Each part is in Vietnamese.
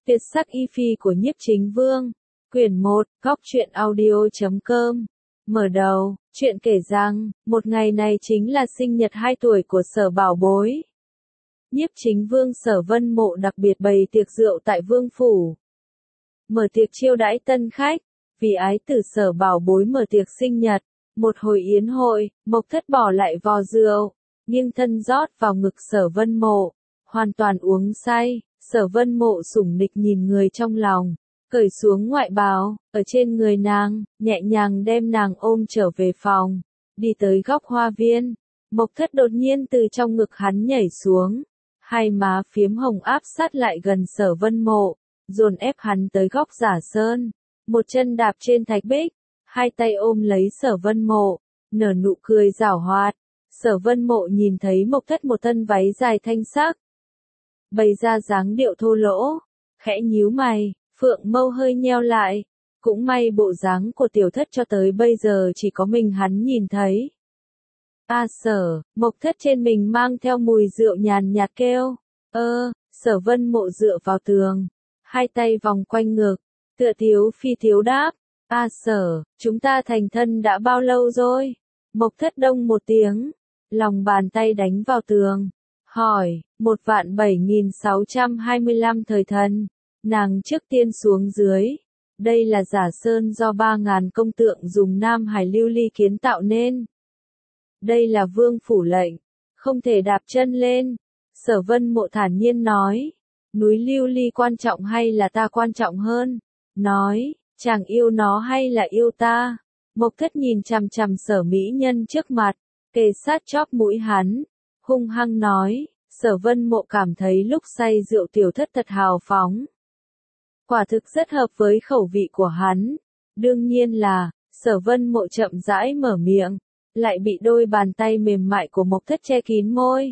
Tuyệt sắc y phi của Nhiếp Chính Vương. Quyển 1, Góc truyện audio.com. Mở đầu, chuyện kể rằng, một ngày này chính là sinh nhật 2 tuổi của Sở Bảo Bối. Nhiếp Chính Vương Sở Vân Mộ đặc biệt bày tiệc rượu tại Vương Phủ. Mở tiệc chiêu đãi tân khách, vì ái tử Sở Bảo Bối mở tiệc sinh nhật. Một hồi yến hội, Mộc Thất bỏ lại vò rượu, nghiêng thân rót vào ngực Sở Vân Mộ, hoàn toàn uống say. Sở Vân Mộ sủng nịch nhìn người trong lòng, cởi xuống ngoại bào, ở trên người nàng, nhẹ nhàng đem nàng ôm trở về phòng, đi tới góc hoa viên. Mộc Thất đột nhiên từ trong ngực hắn nhảy xuống, hai má phiếm hồng áp sát lại gần Sở Vân Mộ, dồn ép hắn tới góc giả sơn, một chân đạp trên thạch bích, hai tay ôm lấy Sở Vân Mộ, nở nụ cười giảo hoạt. Sở Vân Mộ nhìn thấy Mộc Thất một thân váy dài thanh sắc, bày ra dáng điệu thô lỗ, khẽ nhíu mày, phượng mâu hơi nheo lại. Cũng may bộ dáng của Tiểu Thất cho tới bây giờ chỉ có mình hắn nhìn thấy. Sở, Mộc Thất trên mình mang theo mùi rượu nhàn nhạt kêu. Sở Vân Mộ dựa vào tường, hai tay vòng quanh ngực, tựa thiếu phi thiếu đáp. Sở, chúng ta thành thân đã bao lâu rồi? Mộc Thất đông một tiếng, lòng bàn tay đánh vào tường, hỏi, 17625 thời thần. Nàng trước tiên xuống dưới. Đây là giả sơn do 3.000 công tượng dùng Nam Hải lưu ly kiến tạo nên. Đây là Vương Phủ lệnh, không thể đạp chân lên. Sở Vân Mộ thản nhiên nói, núi lưu ly quan trọng hay là ta quan trọng hơn? Nói, chàng yêu nó hay là yêu ta? Mộc Thất nhìn chằm chằm Sở mỹ nhân trước mặt, kề sát chóp mũi hắn, hung hăng nói. Sở Vân Mộ cảm thấy lúc say rượu Tiểu Thất thật hào phóng. Quả thực rất hợp với khẩu vị của hắn. Đương nhiên là, Sở Vân Mộ chậm rãi mở miệng, lại bị đôi bàn tay mềm mại của Mộc Thất che kín môi.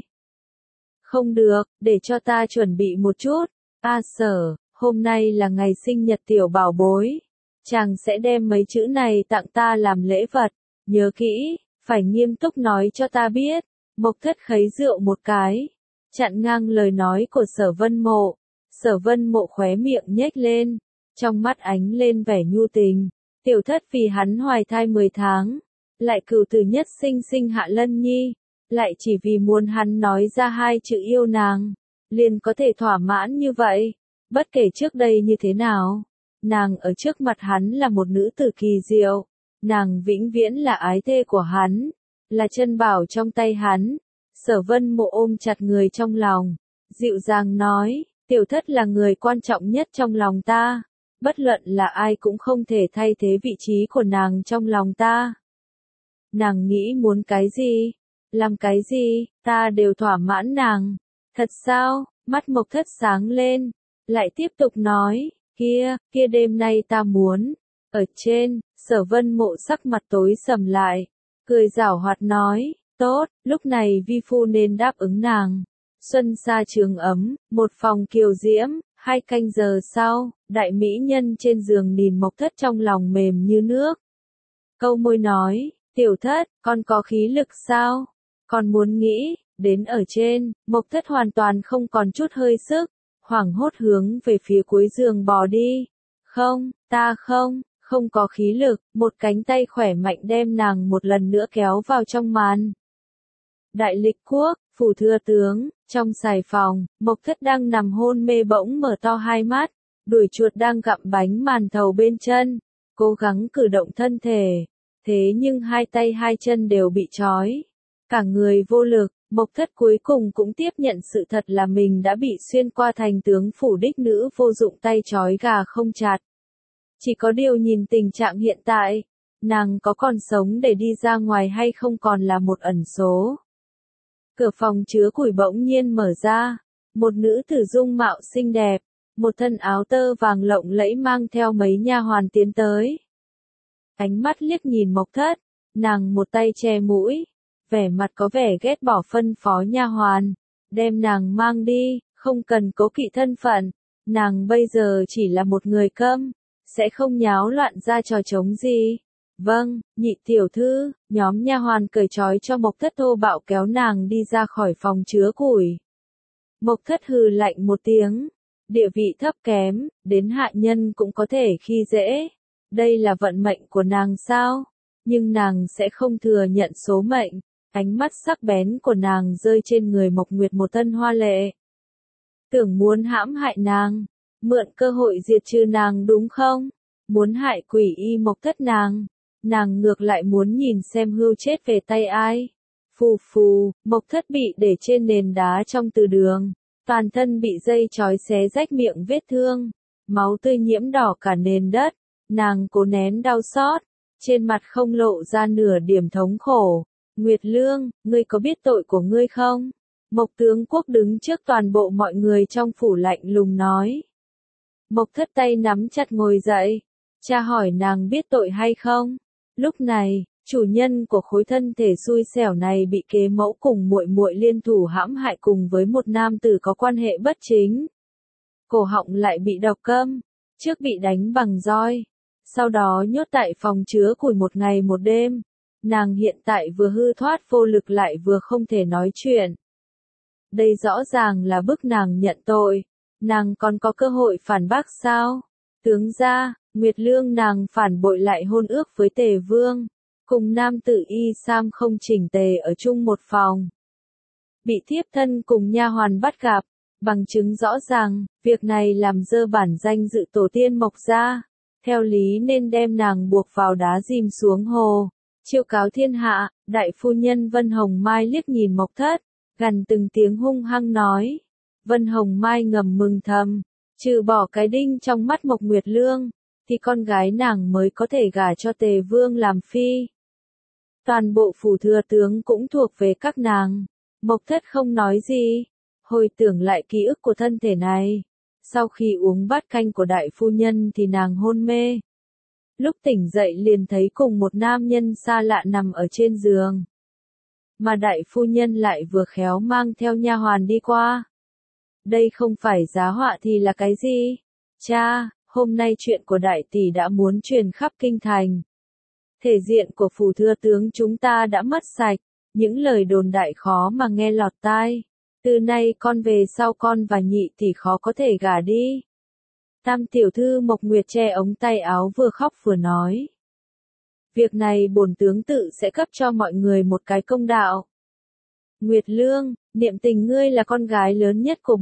Không được, để cho ta chuẩn bị một chút. Sở, hôm nay là ngày sinh nhật Tiểu Bảo Bối. Chàng sẽ đem mấy chữ này tặng ta làm lễ vật. Nhớ kỹ, phải nghiêm túc nói cho ta biết. Mộc Thất khấy rượu một cái, chặn ngang lời nói của Sở Vân Mộ. Sở Vân Mộ khóe miệng nhếch lên, trong mắt ánh lên vẻ nhu tình. Tiểu Thất vì hắn hoài thai 10 tháng, lại cửu tử nhất sinh sinh hạ Lân Nhi, lại chỉ vì muốn hắn nói ra 2 chữ yêu nàng, liền có thể thỏa mãn như vậy. Bất kể trước đây như thế nào, nàng ở trước mặt hắn là một nữ tử kỳ diệu, nàng vĩnh viễn là ái thê của hắn, là chân bảo trong tay hắn. Sở Vân Mộ ôm chặt người trong lòng, dịu dàng nói, Tiểu Thất là người quan trọng nhất trong lòng ta, bất luận là ai cũng không thể thay thế vị trí của nàng trong lòng ta. Nàng nghĩ muốn cái gì, làm cái gì, ta đều thỏa mãn nàng. Thật sao? Mắt Mộc Thất sáng lên, lại tiếp tục nói, kia đêm nay ta muốn. Ở trên, Sở Vân Mộ sắc mặt tối sầm lại, cười giảo hoạt nói, tốt, lúc này vi phu nên đáp ứng nàng. Xuân xa trường ấm, một phòng kiều diễm. 2 canh giờ sau, đại mỹ nhân trên giường nhìn Mộc Thất trong lòng mềm như nước. Câu môi nói, Tiểu Thất, con có khí lực sao? Con muốn nghĩ, đến ở trên. Mộc Thất hoàn toàn không còn chút hơi sức, hoảng hốt hướng về phía cuối giường bò đi. Không, ta không có khí lực. Một cánh tay khỏe mạnh đem nàng một lần nữa kéo vào trong màn. Đại Lịch Quốc, phủ thừa tướng, trong sài phòng, Mộc Thất đang nằm hôn mê bỗng mở to hai mắt, đuổi chuột đang gặm bánh màn thầu bên chân, cố gắng cử động thân thể, thế nhưng hai tay hai chân đều bị trói, cả người vô lực. Mộc Thất cuối cùng cũng tiếp nhận sự thật là mình đã bị xuyên qua thành tướng phủ đích nữ vô dụng, tay trói gà không chặt. Chỉ có điều nhìn tình trạng hiện tại, nàng có còn sống để đi ra ngoài hay không còn là một ẩn số. Cửa phòng chứa củi bỗng nhiên mở ra, một nữ tử dung mạo xinh đẹp, một thân áo tơ vàng lộng lẫy mang theo mấy nha hoàn tiến tới. Ánh mắt liếc nhìn Mộc Thất, nàng một tay che mũi, vẻ mặt có vẻ ghét bỏ phân phó nha hoàn, đem nàng mang đi, không cần cố kỵ thân phận, nàng bây giờ chỉ là một người câm, sẽ không nháo loạn ra trò trống gì. Vâng, nhị tiểu thư. Nhóm nha hoàn cởi trói cho Mộc Thất, thô bạo kéo nàng đi ra khỏi phòng chứa củi. Mộc Thất hừ lạnh một tiếng, địa vị thấp kém, đến hạ nhân cũng có thể khi dễ. Đây là vận mệnh của nàng sao? Nhưng nàng sẽ không thừa nhận số mệnh. Ánh mắt sắc bén của nàng rơi trên người Mộc Nguyệt một thân hoa lệ. Tưởng muốn hãm hại nàng, mượn cơ hội diệt trừ nàng đúng không? Muốn hại Quỷ Y Mộc Thất nàng ngược lại muốn nhìn xem hưu chết về tay ai. Phù phù, Mộc Thất bị để trên nền đá trong từ đường, toàn thân bị dây trói xé rách miệng vết thương, máu tươi nhiễm đỏ cả nền đất, nàng cố nén đau xót, trên mặt không lộ ra nửa điểm thống khổ. Nguyệt Lương, ngươi có biết tội của ngươi không? Mộc tướng quốc đứng trước toàn bộ mọi người trong phủ lạnh lùng nói. Mộc Thất tay nắm chặt ngồi dậy, cha hỏi nàng biết tội hay không? Lúc này, chủ nhân của khối thân thể xui xẻo này bị kế mẫu cùng muội muội liên thủ hãm hại cùng với một nam tử có quan hệ bất chính. Cổ họng lại bị độc câm, trước bị đánh bằng roi, sau đó nhốt tại phòng chứa củi một ngày một đêm. Nàng hiện tại vừa hư thoát vô lực lại vừa không thể nói chuyện. Đây rõ ràng là bức nàng nhận tội, nàng còn có cơ hội phản bác sao? Tướng gia, Nguyệt Lương nàng phản bội lại hôn ước với Tề Vương, cùng nam tử Y Sam không chỉnh tề ở chung một phòng. Bị thiếp thân cùng nha hoàn bắt gặp, bằng chứng rõ ràng, việc này làm dơ bản danh dự tổ tiên Mộc gia, theo lý nên đem nàng buộc vào đá dìm xuống hồ. Chiêu cáo thiên hạ, đại phu nhân Vân Hồng Mai liếc nhìn Mộc Thất, gằn từng tiếng hung hăng nói. Vân Hồng Mai ngầm mừng thầm, trừ bỏ cái đinh trong mắt Mộc Nguyệt Lương, thì con gái nàng mới có thể gả cho Tề Vương làm phi. Toàn bộ phủ thừa tướng cũng thuộc về các nàng. Mộc Thất không nói gì, hồi tưởng lại ký ức của thân thể này. Sau khi uống bát canh của đại phu nhân thì nàng hôn mê. Lúc tỉnh dậy liền thấy cùng một nam nhân xa lạ nằm ở trên giường. Mà đại phu nhân lại vừa khéo mang theo nha hoàn đi qua. Đây không phải giá họa thì là cái gì? Cha, hôm nay chuyện của đại tỷ đã muốn truyền khắp kinh thành. Thể diện của phủ thừa tướng chúng ta đã mất sạch, những lời đồn đại khó mà nghe lọt tai. Từ nay con về sau con và nhị tỷ khó có thể gả đi. Tam tiểu thư Mộc Nguyệt che ống tay áo vừa khóc vừa nói. Việc này bổn tướng tự sẽ cấp cho mọi người một cái công đạo. Nguyệt Lương, niệm tình ngươi là con gái lớn nhất của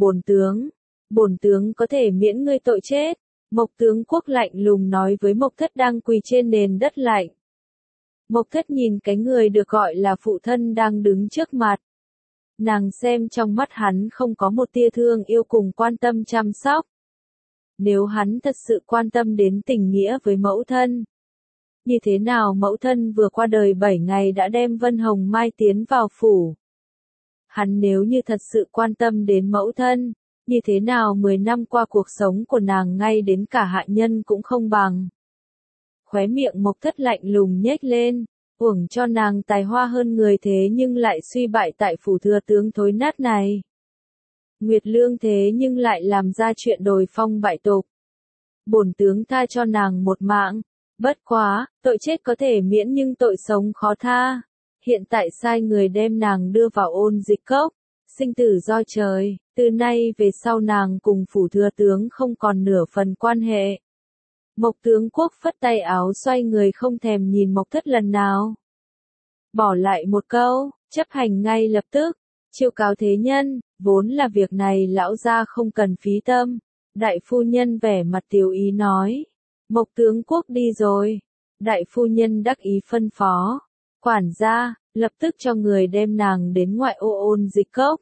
bổn tướng có thể miễn ngươi tội chết. Mộc tướng quốc lạnh lùng nói với Mộc Thất đang quỳ trên nền đất lạnh. Mộc Thất nhìn cái người được gọi là phụ thân đang đứng trước mặt. Nàng xem trong mắt hắn không có một tia thương yêu cùng quan tâm chăm sóc. Nếu hắn thật sự quan tâm đến tình nghĩa với mẫu thân. Như thế nào mẫu thân vừa qua đời 7 ngày đã đem Vân Hồng Mai tiến vào phủ. Hắn nếu như thật sự quan tâm đến mẫu thân, như thế nào 10 năm qua cuộc sống của nàng ngay đến cả hạ nhân cũng không bằng. Khóe miệng Mộc Thất lạnh lùng nhếch lên, uổng cho nàng tài hoa hơn người thế nhưng lại suy bại tại phủ thừa tướng thối nát này. Nguyệt Lương thế nhưng lại làm ra chuyện đồi phong bại tục. Bổn tướng tha cho nàng một mạng, bất quá, tội chết có thể miễn nhưng tội sống khó tha. Hiện tại sai người đem nàng đưa vào ôn dịch cốc, sinh tử do trời, từ nay về sau nàng cùng phủ thừa tướng không còn nửa phần quan hệ. Mộc tướng quốc phất tay áo xoay người không thèm nhìn Mộc Thất lần nào. Bỏ lại một câu, chấp hành ngay lập tức, chiêu cáo thế nhân, vốn là việc này lão gia không cần phí tâm. Đại phu nhân vẻ mặt tiếu ý nói, Mộc tướng quốc đi rồi. Đại phu nhân đắc ý phân phó, quản gia, lập tức cho người đem nàng đến ngoại ô ôn dịch cốc.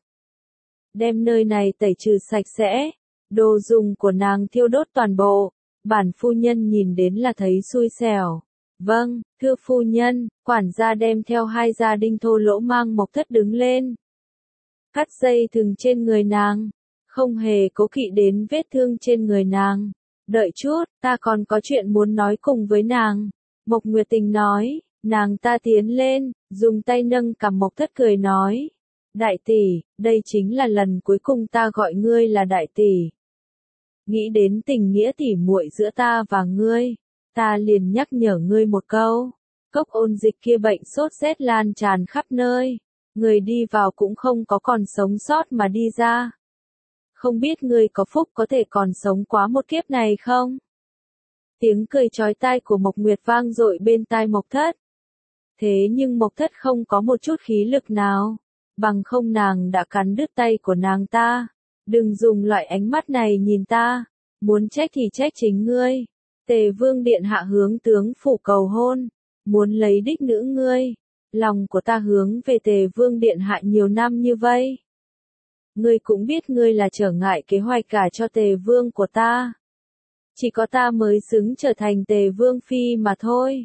Đem nơi này tẩy trừ sạch sẽ, đồ dùng của nàng thiêu đốt toàn bộ. Bản phu nhân nhìn đến là thấy xui xẻo. Vâng, thưa phu nhân, quản gia đem theo 2 gia đinh thô lỗ mang Mộc Thất đứng lên. Cắt dây thừng trên người nàng, không hề cố kỵ đến vết thương trên người nàng. Đợi chút, ta còn có chuyện muốn nói cùng với nàng. Mộc Nguyệt Tình nói, nàng ta tiến lên, dùng tay nâng cằm Mộc Thất cười nói. Đại tỷ, đây chính là lần cuối cùng ta gọi ngươi là đại tỷ. Nghĩ đến tình nghĩa tỉ muội giữa ta và ngươi, ta liền nhắc nhở ngươi một câu. Cốc ôn dịch kia bệnh sốt rét lan tràn khắp nơi, người đi vào cũng không có còn sống sót mà đi ra. không biết ngươi có phúc có thể còn sống quá một kiếp này không? Tiếng cười chói tai của Mộc Nguyệt vang dội bên tai Mộc Thất. Thế nhưng Mộc Thất không có một chút khí lực nào, bằng không nàng đã cắn đứt tay của nàng ta. Đừng dùng loại ánh mắt này nhìn ta, muốn trách thì trách chính ngươi. Tề Vương điện hạ hướng tướng phủ cầu hôn, muốn lấy đích nữ ngươi. Lòng của ta hướng về Tề Vương điện hạ nhiều năm như vậy. Ngươi cũng biết ngươi là trở ngại kế hoạch cả cho Tề Vương của ta. Chỉ có ta mới xứng trở thành Tề Vương phi mà thôi.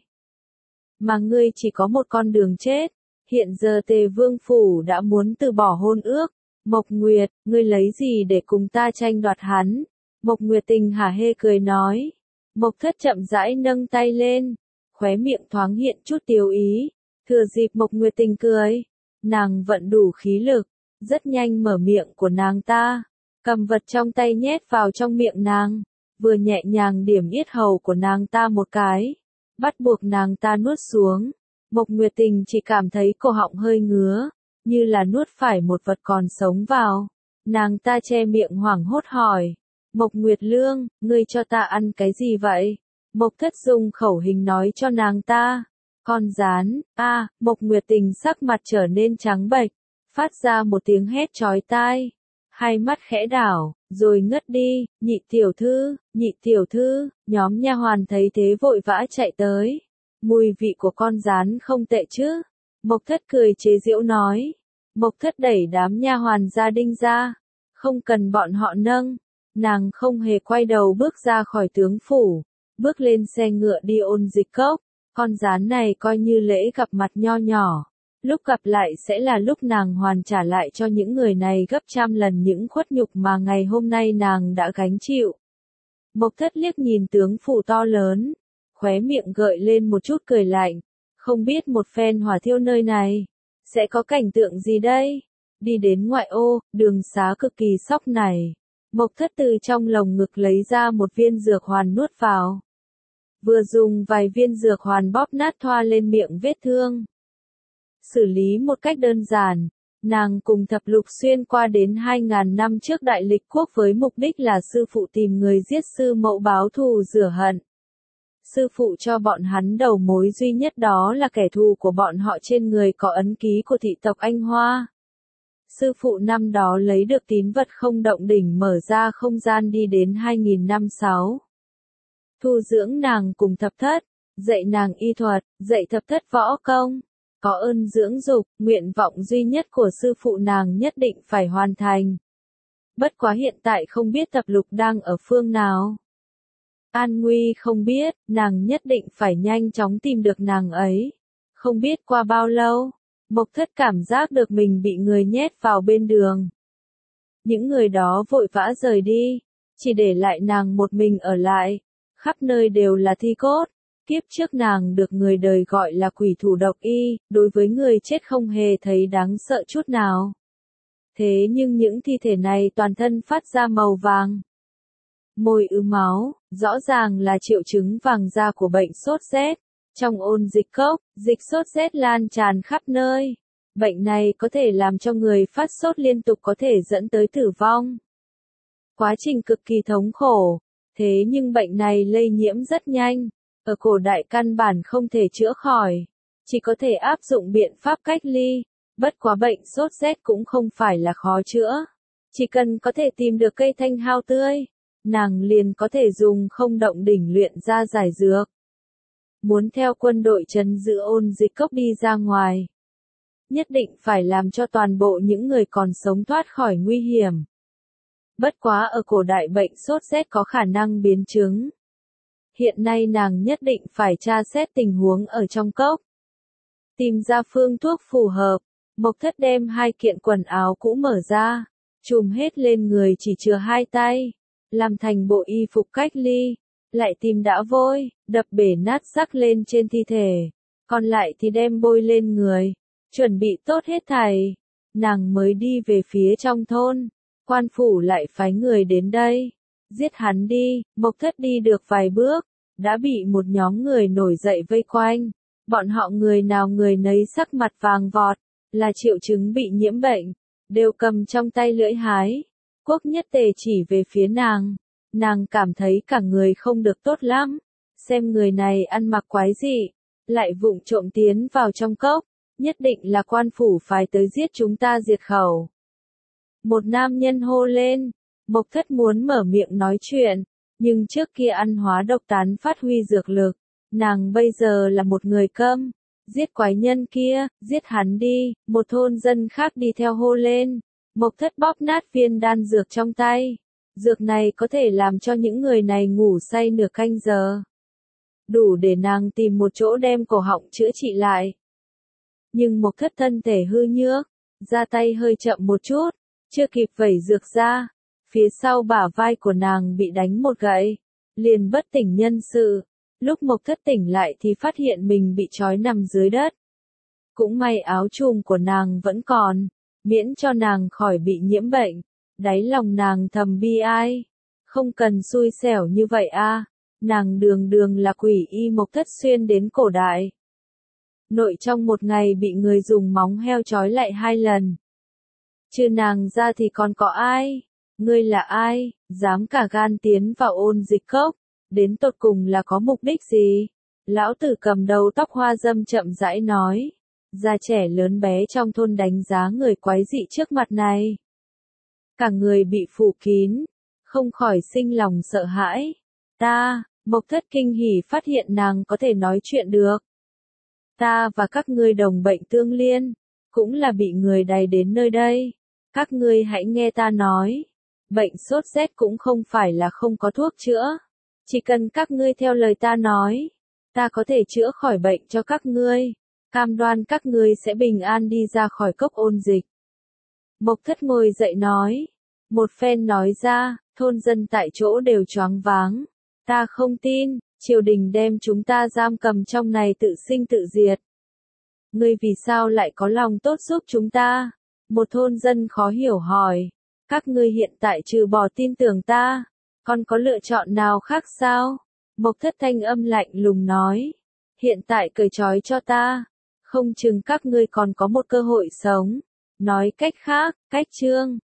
Mà ngươi chỉ có một con đường chết. Hiện giờ Tề Vương phủ đã muốn từ bỏ hôn ước. Mộc Nguyệt, ngươi lấy gì để cùng ta tranh đoạt hắn? Mộc Nguyệt Tình hả hê cười nói. Mộc Thất chậm rãi nâng tay lên, khóe miệng thoáng hiện chút tiếu ý. Thừa dịp Mộc Nguyệt Tình cười, nàng vận đủ khí lực, rất nhanh mở miệng của nàng ta, cầm vật trong tay nhét vào trong miệng nàng, vừa nhẹ nhàng điểm yết hầu của nàng ta một cái, bắt buộc nàng ta nuốt xuống. Mộc Nguyệt Tình chỉ cảm thấy cổ họng hơi ngứa, như là nuốt phải một vật còn sống vào. Nàng ta che miệng hoảng hốt hỏi, Mộc Nguyệt Lương, ngươi cho ta ăn cái gì vậy? Mộc Thất dùng khẩu hình nói cho nàng ta. Con rán, Mộc Nguyệt Tình sắc mặt trở nên trắng bệch, phát ra một tiếng hét chói tai. Hai mắt khẽ đảo, rồi ngất đi. Nhị tiểu thư, nhóm nha hoàn thấy thế vội vã chạy tới. Mùi vị của con rán không tệ chứ? Mộc Thất cười chế giễu nói. Mộc Thất đẩy đám nha hoàn gia đình ra, không cần bọn họ nâng. Nàng không hề quay đầu bước ra khỏi tướng phủ, bước lên xe ngựa đi Ôn Dịch Cốc. Con rán này coi như lễ gặp mặt nho nhỏ, lúc gặp lại sẽ là lúc nàng hoàn trả lại cho những người này gấp trăm lần những khuất nhục mà ngày hôm nay nàng đã gánh chịu. Mộc Thất liếc nhìn tướng phủ to lớn, khóe miệng gợi lên một chút cười lạnh, không biết một phen hỏa thiêu nơi này sẽ có cảnh tượng gì đây? Đi đến ngoại ô, đường xá cực kỳ sóc này. Mộc Thất từ trong lồng ngực lấy ra một viên dược hoàn nuốt vào. Vừa dùng vài viên dược hoàn bóp nát thoa lên miệng vết thương. Xử lý một cách đơn giản, nàng cùng Thập Lục xuyên qua đến 2000 năm trước Đại Lịch Quốc với mục đích là sư phụ tìm người giết sư mẫu báo thù rửa hận. Sư phụ cho bọn hắn đầu mối duy nhất đó là kẻ thù của bọn họ trên người có ấn ký của thị tộc Anh Hoa. Sư phụ năm đó lấy được tín vật không động đỉnh mở ra không gian đi đến 2000 năm sau. Thu dưỡng nàng cùng Thập Thất, dạy nàng y thuật, dạy Thập Thất võ công. Có ơn dưỡng dục, nguyện vọng duy nhất của sư phụ nàng nhất định phải hoàn thành. Bất quá hiện tại không biết Thập Lục đang ở phương nào. An Nguy không biết, nàng nhất định phải nhanh chóng tìm được nàng ấy. Không biết qua bao lâu, Mộc Thất cảm giác được mình bị người nhét vào bên đường. Những người đó vội vã rời đi, chỉ để lại nàng một mình ở lại. Khắp nơi đều là thi cốt. Kiếp trước nàng được người đời gọi là quỷ thủ độc y, đối với người chết không hề thấy đáng sợ chút nào. Thế nhưng những thi thể này toàn thân phát ra màu vàng. Môi ứ máu, rõ ràng là triệu chứng vàng da của bệnh sốt rét. Trong Ôn Dịch Cốc, dịch sốt rét lan tràn khắp nơi. Bệnh này có thể làm cho người phát sốt liên tục có thể dẫn tới tử vong. Quá trình cực kỳ thống khổ. Thế nhưng bệnh này lây nhiễm rất nhanh. Ở cổ đại căn bản không thể chữa khỏi. Chỉ có thể áp dụng biện pháp cách ly. Bất quá bệnh sốt rét cũng không phải là khó chữa. Chỉ cần có thể tìm được cây thanh hao tươi, nàng liền có thể dùng không động đỉnh luyện ra giải dược. Muốn theo quân đội trấn giữ Ôn Dịch Cốc đi ra ngoài, nhất định phải làm cho toàn bộ những người còn sống thoát khỏi nguy hiểm. Bất quá ở cổ đại bệnh sốt rét có khả năng biến chứng. Hiện nay nàng nhất định phải tra xét tình huống ở trong cốc. Tìm ra phương thuốc phù hợp, Mộc Thất đem 2 kiện quần áo cũ mở ra, trùm hết lên người chỉ chừa 2 tay, làm thành bộ y phục cách ly, lại tìm đã vôi, đập bể nát rắc lên trên thi thể, còn lại thì đem bôi lên người, chuẩn bị tốt hết thảy. Nàng mới đi về phía trong thôn, quan phủ lại phái người đến đây. Giết hắn đi. Mộc Thất đi được vài bước, đã bị một nhóm người nổi dậy vây quanh. Bọn họ người nào người nấy sắc mặt vàng vọt, là triệu chứng bị nhiễm bệnh, đều cầm trong tay lưỡi hái. Quốc Nhất Tề chỉ về phía nàng cảm thấy cả người không được tốt lắm, xem người này ăn mặc quái dị, lại vụng trộm tiến vào trong cốc, nhất định là quan phủ phái tới giết chúng ta diệt khẩu. Một nam nhân hô lên, Mộc Thất muốn mở miệng nói chuyện, nhưng trước kia ăn hóa độc tán phát huy dược lực, nàng bây giờ là một người câm, giết quái nhân kia, giết hắn đi, một thôn dân khác đi theo hô lên, Mộc Thất bóp nát viên đan dược trong tay, dược này có thể làm cho những người này ngủ say nửa canh giờ, đủ để nàng tìm một chỗ đem cổ họng chữa trị lại. Nhưng Mộc Thất thân thể hư nhược, ra tay hơi chậm một chút, chưa kịp vẩy dược ra, phía sau bả vai của nàng bị đánh một gậy, liền bất tỉnh nhân sự. Lúc Mộc Thất tỉnh lại thì phát hiện mình bị trói nằm dưới đất. Cũng may áo chùm của nàng vẫn còn, miễn cho nàng khỏi bị nhiễm bệnh. Đáy lòng nàng thầm bi ai, không cần xui xẻo như vậy a, nàng đường đường là quỷ y Mộc Thất xuyên đến cổ đại. Nội trong một ngày bị người dùng móng heo trói lại 2 lần. Trừ nàng ra thì còn có ai? Ngươi là ai, dám cả gan tiến vào Ôn Dịch Cốc, đến tột cùng là có mục đích gì? Lão tử cầm đầu tóc hoa dâm chậm rãi nói, già trẻ lớn bé trong thôn đánh giá người quái dị trước mặt này. Cả người bị phủ kín, không khỏi sinh lòng sợ hãi. Ta, Mộc Thất kinh hỉ phát hiện nàng có thể nói chuyện được. Ta và các ngươi đồng bệnh tương liên, cũng là bị người đày đến nơi đây. Các ngươi hãy nghe ta nói, bệnh sốt rét cũng không phải là không có thuốc chữa. Chỉ cần các ngươi theo lời ta nói, ta có thể chữa khỏi bệnh cho các ngươi, cam đoan các ngươi sẽ bình an đi ra khỏi cốc Ôn Dịch. Mộc Thất ngồi dậy nói, một phen nói ra, thôn dân tại chỗ đều choáng váng. Ta không tin, triều đình đem chúng ta giam cầm trong này tự sinh tự diệt. Ngươi vì sao lại có lòng tốt giúp chúng ta? Một thôn dân khó hiểu hỏi, các ngươi hiện tại trừ bỏ tin tưởng ta, còn có lựa chọn nào khác sao? Mộc Thất thanh âm lạnh lùng nói, hiện tại cởi trói cho ta, không chừng các ngươi còn có một cơ hội sống. Nói cách khác, cách chương